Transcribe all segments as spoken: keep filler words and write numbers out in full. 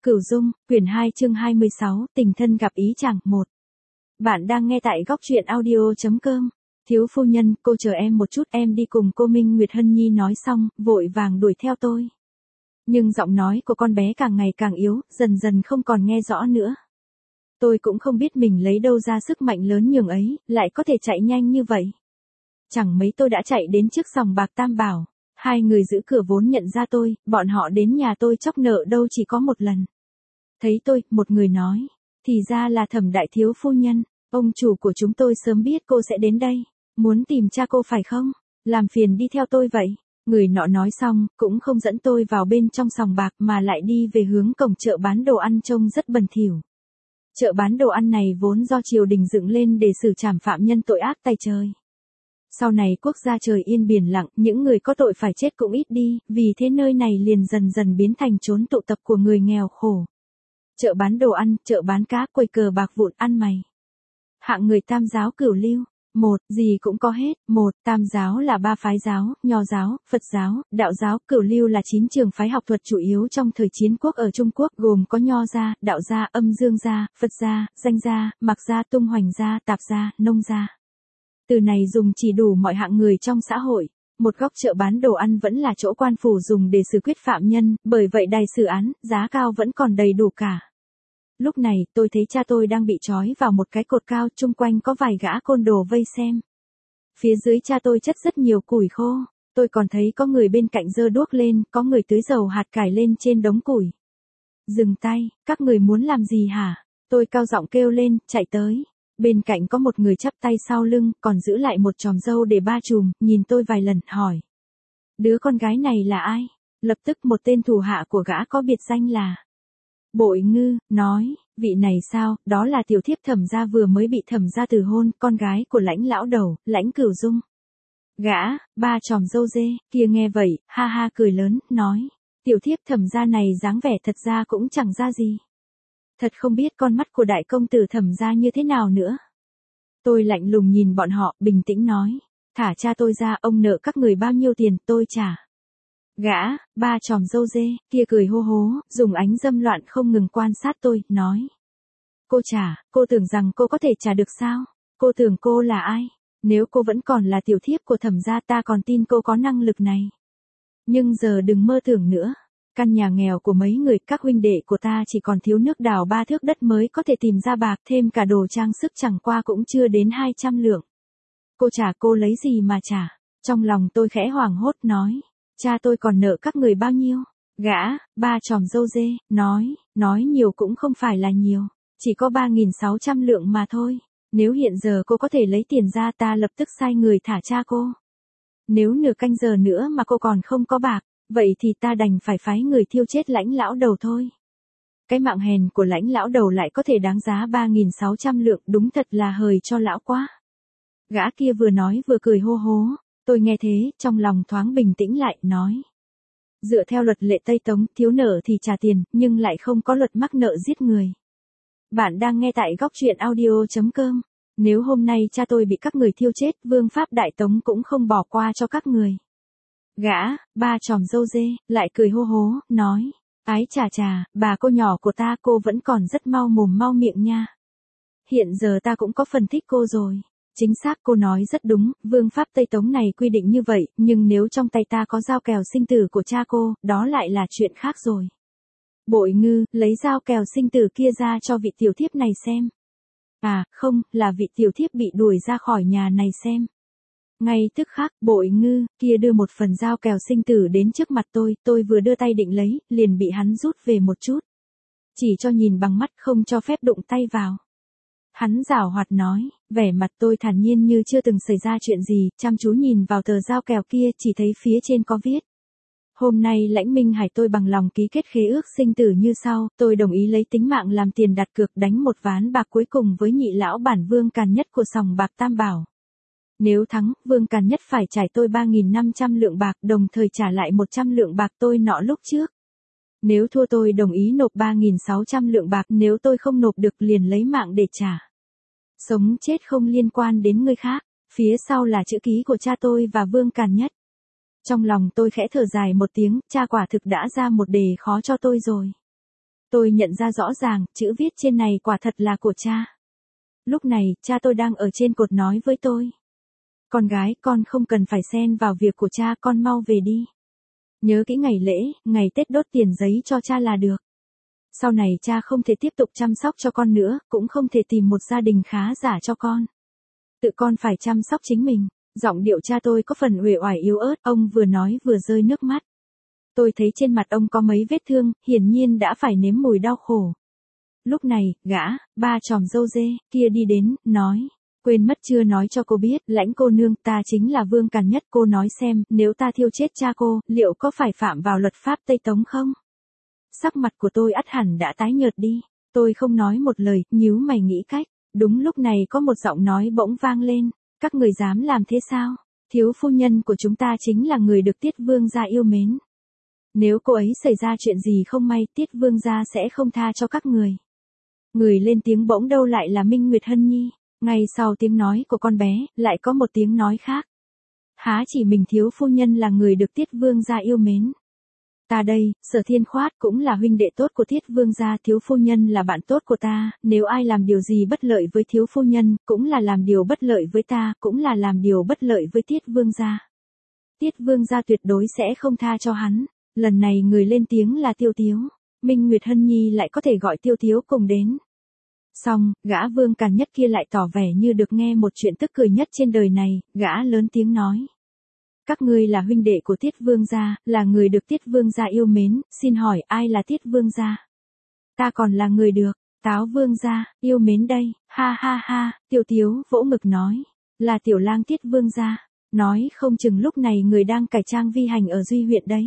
Cửu Dung, quyển hai chương hai mươi sáu, tình thân gặp ý chàng, một. Bạn đang nghe tại góc truyện audio.com. Thiếu phu nhân, cô chờ em một chút, em đi cùng cô Minh Nguyệt Hân Nhi nói xong, vội vàng đuổi theo tôi. Nhưng giọng nói của con bé càng ngày càng yếu, dần dần không còn nghe rõ nữa. Tôi cũng không biết mình lấy đâu ra sức mạnh lớn nhường ấy, lại có thể chạy nhanh như vậy. Chẳng mấy tôi đã chạy đến trước sòng bạc Tam Bảo. Hai người giữ cửa vốn nhận ra tôi, bọn họ đến nhà tôi chóc nợ đâu chỉ có một lần. Thấy tôi, một người nói, thì ra là Thẩm đại thiếu phu nhân, ông chủ của chúng tôi sớm biết cô sẽ đến đây, muốn tìm cha cô phải không? Làm phiền đi theo tôi vậy. Người nọ nói xong, cũng không dẫn tôi vào bên trong sòng bạc mà lại đi về hướng cổng chợ bán đồ ăn trông rất bẩn thỉu. Chợ bán đồ ăn này vốn do triều đình dựng lên để xử trảm phạm nhân tội ác tày trời. Sau này quốc gia trời yên biển lặng, những người có tội phải chết cũng ít đi, vì thế nơi này liền dần dần biến thành chốn tụ tập của người nghèo khổ. Chợ bán đồ ăn, chợ bán cá, quầy cờ bạc vụn ăn mày. Hạng người tam giáo cửu lưu. Một, gì cũng có hết. Một, tam giáo là ba phái giáo, nho giáo, Phật giáo, đạo giáo, cửu lưu là chín trường phái học thuật chủ yếu trong thời chiến quốc ở Trung Quốc, gồm có nho gia, đạo gia, âm dương gia, Phật gia, danh gia, mạc gia, tung hoành gia, tạp gia, nông gia. Từ này dùng chỉ đủ mọi hạng người trong xã hội. Một góc chợ bán đồ ăn vẫn là chỗ quan phủ dùng để xử quyết phạm nhân, bởi vậy đài xử án, giá cao vẫn còn đầy đủ cả. Lúc này, tôi thấy cha tôi đang bị trói vào một cái cột cao, chung quanh có vài gã côn đồ vây xem. Phía dưới cha tôi chất rất nhiều củi khô, tôi còn thấy có người bên cạnh giơ đuốc lên, có người tưới dầu hạt cải lên trên đống củi. Dừng tay, các người muốn làm gì hả? Tôi cao giọng kêu lên, chạy tới. Bên cạnh có một người chắp tay sau lưng, còn giữ lại một chòm râu để ba chùm, nhìn tôi vài lần, hỏi. Đứa con gái này là ai? Lập tức một tên thủ hạ của gã có biệt danh là Bội Ngư, nói, vị này sao, đó là tiểu thiếp Thẩm gia vừa mới bị Thẩm gia từ hôn, con gái của Lãnh lão đầu, Lãnh Cửu Dung. Gã, ba chòm râu dê, kia nghe vậy, ha ha cười lớn, nói, tiểu thiếp Thẩm gia này dáng vẻ thật ra cũng chẳng ra gì. Thật không biết con mắt của đại công tử Thẩm gia như thế nào nữa. Tôi lạnh lùng nhìn bọn họ, bình tĩnh nói, thả cha tôi ra, ông nợ các người bao nhiêu tiền, tôi trả. Gã, ba chòm râu dê, kia cười hô hố, dùng ánh dâm loạn không ngừng quan sát tôi, nói. Cô trả, cô tưởng rằng cô có thể trả được sao? Cô tưởng cô là ai? Nếu cô vẫn còn là tiểu thiếp của Thẩm gia ta còn tin cô có năng lực này. Nhưng giờ đừng mơ tưởng nữa. Căn nhà nghèo của mấy người, các huynh đệ của ta chỉ còn thiếu nước đào ba thước đất mới có thể tìm ra bạc, thêm cả đồ trang sức chẳng qua cũng chưa đến hai trăm lượng. Cô trả, cô lấy gì mà trả? Trong lòng tôi khẽ hoảng hốt nói. Cha tôi còn nợ các người bao nhiêu? Gã, ba chòm râu dê, nói, nói nhiều cũng không phải là nhiều, chỉ có ba nghìn sáu trăm lượng mà thôi. Nếu hiện giờ cô có thể lấy tiền ra ta lập tức sai người thả cha cô. Nếu nửa canh giờ nữa mà cô còn không có bạc, vậy thì ta đành phải phái người thiêu chết Lãnh lão đầu thôi. Cái mạng hèn của Lãnh lão đầu lại có thể đáng giá ba nghìn sáu trăm lượng, đúng thật là hời cho lão quá. Gã kia vừa nói vừa cười hô hố. Tôi nghe thế, trong lòng thoáng bình tĩnh lại, nói. Dựa theo luật lệ Tây Tống, thiếu nợ thì trả tiền, nhưng lại không có luật mắc nợ giết người. Bạn đang nghe tại góc truyện audio.com. Nếu hôm nay cha tôi bị các người thiêu chết, vương pháp Đại Tống cũng không bỏ qua cho các người. Gã, ba chòm râu dê, lại cười hô hố, nói. Ái chà chà, bà cô nhỏ của ta, cô vẫn còn rất mau mồm mau miệng nha. Hiện giờ ta cũng có phần thích cô rồi. Chính xác, cô nói rất đúng, vương pháp Tây Tống này quy định như vậy, nhưng nếu trong tay ta có dao kèo sinh tử của cha cô, đó lại là chuyện khác rồi. Bội Ngư, lấy dao kèo sinh tử kia ra cho vị tiểu thiếp này xem. À, không, là vị tiểu thiếp bị đuổi ra khỏi nhà này xem. Ngay tức khắc, Bội Ngư, kia đưa một phần dao kèo sinh tử đến trước mặt tôi, tôi vừa đưa tay định lấy, liền bị hắn rút về một chút. Chỉ cho nhìn bằng mắt, không cho phép đụng tay vào. Hắn giảo hoạt nói, vẻ mặt tôi thản nhiên như chưa từng xảy ra chuyện gì, chăm chú nhìn vào tờ dao kèo kia, chỉ thấy phía trên có viết. Hôm nay Lãnh Minh Hải tôi bằng lòng ký kết khế ước sinh tử như sau, tôi đồng ý lấy tính mạng làm tiền đặt cược đánh một ván bạc cuối cùng với nhị lão bản Vương Càn Nhất của sòng bạc Tam Bảo. Nếu thắng, Vương Càn Nhất phải trả tôi ba nghìn năm trăm lượng bạc, đồng thời trả lại một trăm lượng bạc tôi nọ lúc trước. Nếu thua tôi đồng ý nộp ba nghìn sáu trăm lượng bạc, nếu tôi không nộp được liền lấy mạng để trả. Sống chết không liên quan đến người khác, phía sau là chữ ký của cha tôi và Vương Càn Nhất. Trong lòng tôi khẽ thở dài một tiếng, cha quả thực đã ra một đề khó cho tôi rồi. Tôi nhận ra rõ ràng, chữ viết trên này quả thật là của cha. Lúc này, cha tôi đang ở trên cột nói với tôi. Con gái, con không cần phải xen vào việc của cha, con mau về đi. Nhớ kỹ ngày lễ, ngày Tết đốt tiền giấy cho cha là được. Sau này cha không thể tiếp tục chăm sóc cho con nữa, cũng không thể tìm một gia đình khá giả cho con. Tự con phải chăm sóc chính mình. Giọng điệu cha tôi có phần uể oải yếu ớt, ông vừa nói vừa rơi nước mắt. Tôi thấy trên mặt ông có mấy vết thương, hiển nhiên đã phải nếm mùi đau khổ. Lúc này, gã, ba chòm râu dê, kia đi đến, nói. Quên mất chưa nói cho cô biết, Lãnh cô nương, ta chính là Vương Càn Nhất, cô nói xem, nếu ta thiêu chết cha cô, liệu có phải phạm vào luật pháp Tây Tống không? Sắc mặt của tôi ắt hẳn đã tái nhợt đi, tôi không nói một lời, nhíu mày nghĩ cách. Đúng lúc này có một giọng nói bỗng vang lên, các người dám làm thế sao? Thiếu phu nhân của chúng ta chính là người được Tiết Vương gia yêu mến. Nếu cô ấy xảy ra chuyện gì không may, Tiết Vương gia sẽ không tha cho các người. Người lên tiếng bỗng đâu lại là Minh Nguyệt Hân Nhi. Ngay sau tiếng nói của con bé, lại có một tiếng nói khác. Há chỉ mình thiếu phu nhân là người được Tiết Vương gia yêu mến. Ta đây, Sở Thiên Khoát cũng là huynh đệ tốt của Tiết Vương gia, thiếu phu nhân là bạn tốt của ta, nếu ai làm điều gì bất lợi với thiếu phu nhân, cũng là làm điều bất lợi với ta, cũng là làm điều bất lợi với Tiết Vương gia. Tiết Vương gia tuyệt đối sẽ không tha cho hắn. Lần này người lên tiếng là Tiêu Tiếu. Minh Nguyệt Hân Nhi lại có thể gọi Tiêu Tiếu cùng đến. Xong, gã Vương Càn Nhất kia lại tỏ vẻ như được nghe một chuyện tức cười nhất trên đời này, gã lớn tiếng nói. Các ngươi là huynh đệ của Tiết Vương gia, là người được Tiết Vương gia yêu mến, xin hỏi ai là Tiết Vương gia? Ta còn là người được, Táo Vương gia, yêu mến đây, ha ha ha, Tiêu Tiếu vỗ ngực nói, là tiểu lang Tiết Vương gia, nói không chừng lúc này người đang cải trang vi hành ở Duy huyện đấy.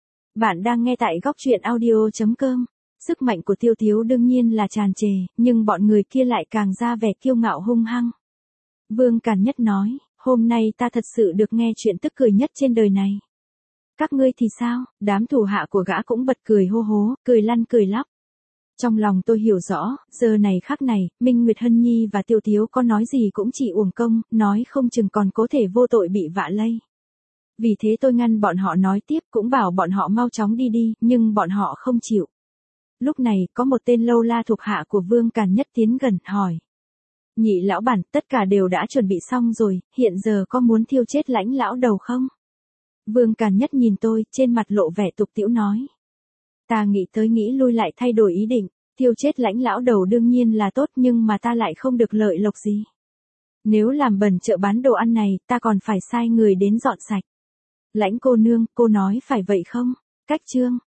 Bạn đang nghe tại góc truyện audio.com. Sức mạnh của Tiêu Tiếu đương nhiên là tràn trề, nhưng bọn người kia lại càng ra vẻ kiêu ngạo hung hăng. Vương Càn Nhất nói, hôm nay ta thật sự được nghe chuyện tức cười nhất trên đời này. Các ngươi thì sao? Đám thủ hạ của gã cũng bật cười hô hố, cười lăn cười lóc. Trong lòng tôi hiểu rõ, giờ này khắc này, Minh Nguyệt Hân Nhi và Tiêu Tiếu có nói gì cũng chỉ uổng công, nói không chừng còn có thể vô tội bị vạ lây. Vì thế tôi ngăn bọn họ nói tiếp, cũng bảo bọn họ mau chóng đi đi, nhưng bọn họ không chịu. Lúc này, có một tên lâu la thuộc hạ của Vương Càn Nhất tiến gần, hỏi. Nhị lão bản, tất cả đều đã chuẩn bị xong rồi, hiện giờ có muốn thiêu chết Lãnh lão đầu không? Vương Càn Nhất nhìn tôi, trên mặt lộ vẻ tục tĩu nói. Ta nghĩ tới nghĩ lui lại thay đổi ý định, thiêu chết Lãnh lão đầu đương nhiên là tốt nhưng mà ta lại không được lợi lộc gì. Nếu làm bẩn chợ bán đồ ăn này, ta còn phải sai người đến dọn sạch. Lãnh cô nương, cô nói phải vậy không? Cách chương.